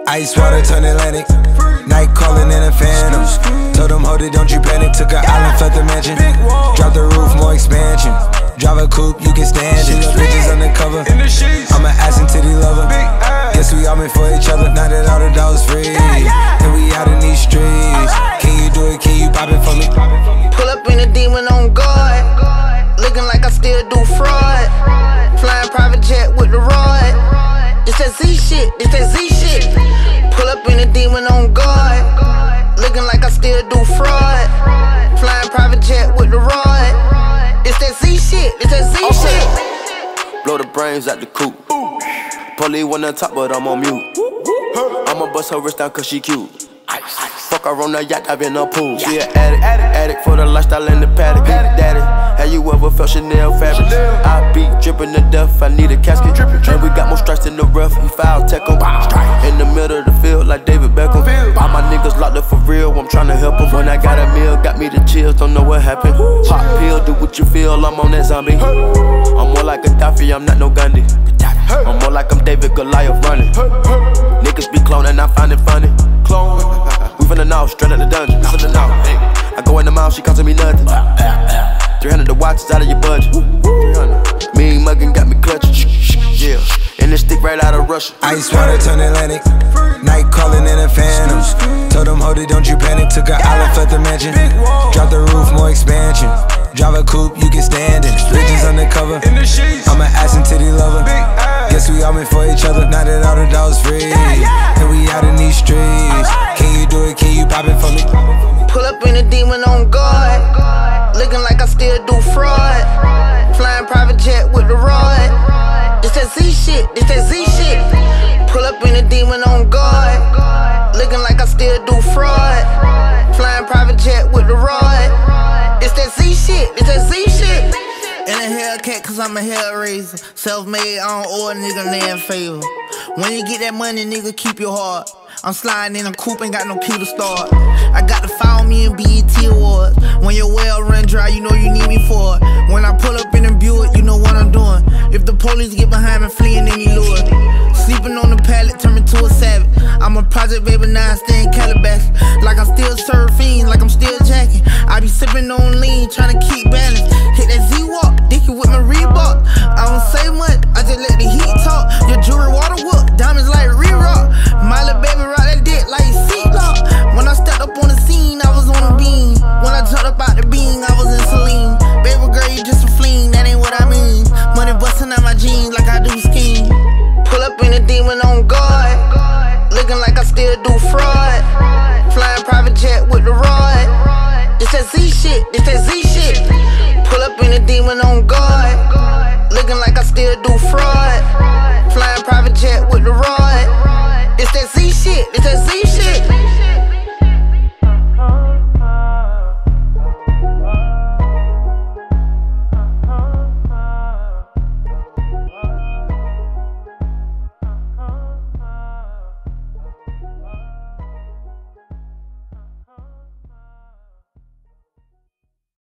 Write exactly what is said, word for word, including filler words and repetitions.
Ice water turn Atlantic. Night calling in a phantom. Told them, hold it, don't you panic. Took an island, left the mansion. Drop the roof, more expansion. Drive a coupe, you can stand it. Bitches undercover. I'm an ass and titty lover. Guess we all meant for each other. Now that all the dogs free, and we out in these streets. Can you do it? Can you pop it for me? Pull up in a demon on guard. Looking like I still do fraud. Flying private jet with the rod. It's that Z shit, it's that Z shit. Pull up in a demon on guard. Looking like I still do fraud. Flying private jet with the rod. It's that Z shit, it's that Z okay. shit. Blow the brains out the coop. Polly one on top, but I'm on mute. I'ma bust her wrist down cause she cute. Fuck her on the yacht, I've been in a pool. She an addict, addict, addict for the lifestyle in the paddock. Daddy, have you ever felt Chanel fabric? I be dripping to death, I need a casket. And we got more strikes in the rough, we foul tech em. In the middle of the field like David Beckham. All my niggas locked up for real, I'm tryna help them. When I got a meal, got me the chills, don't know what happened. Pop pill, do what you feel, I'm on that zombie. I'm more like Gaddafi, I'm not no Gandhi. I'm more like I'm David Goliath running. Niggas be cloning, I find it funny. Clone. We finna know, straight out the dungeon. Finna know. I go in the mouth, she costing me nothing. three hundred the watch is out of your budget. Mean muggin' got me clutching. Yeah, and this stick right out of Russia. Ice water turn Atlantic. Night calling in a phantom. Told them, hold it, don't you panic. Took an island, left the mansion. Drop the roof, more expansion. Drive a coupe, you can stand it. Bitches undercover. I'm an ass and titty lover. Guess we all meant for each other. Now that all the dogs free, and we out in these streets. Can you do it? Can you pop it for me? Pull up in a demon on guard. Looking like I still do fraud. Flying private jet with the rod. It's that Z shit, it's that Z shit. Pull up in a demon on guard. Looking like I still do fraud. Flying private jet with the rod. It's that Z shit, it's that Z shit. In a Hellcat cause I'm a hellraiser. Self-made, I don't owe a nigga land favor. When you get that money, nigga, keep your heart. I'm sliding in a coupe, ain't got no key to start. I got to follow me in B E T Awards. When your well run dry, you know you need me for it. When I pull up in a Buick, you know what I'm doing. If the police get behind me, fleeing any lure. Sleeping on the pallet, turn me to a savage. I'm a project baby, now I stay in Calabash. Like I'm still surfing, like I'm still jacking. I be sipping on lean, trying to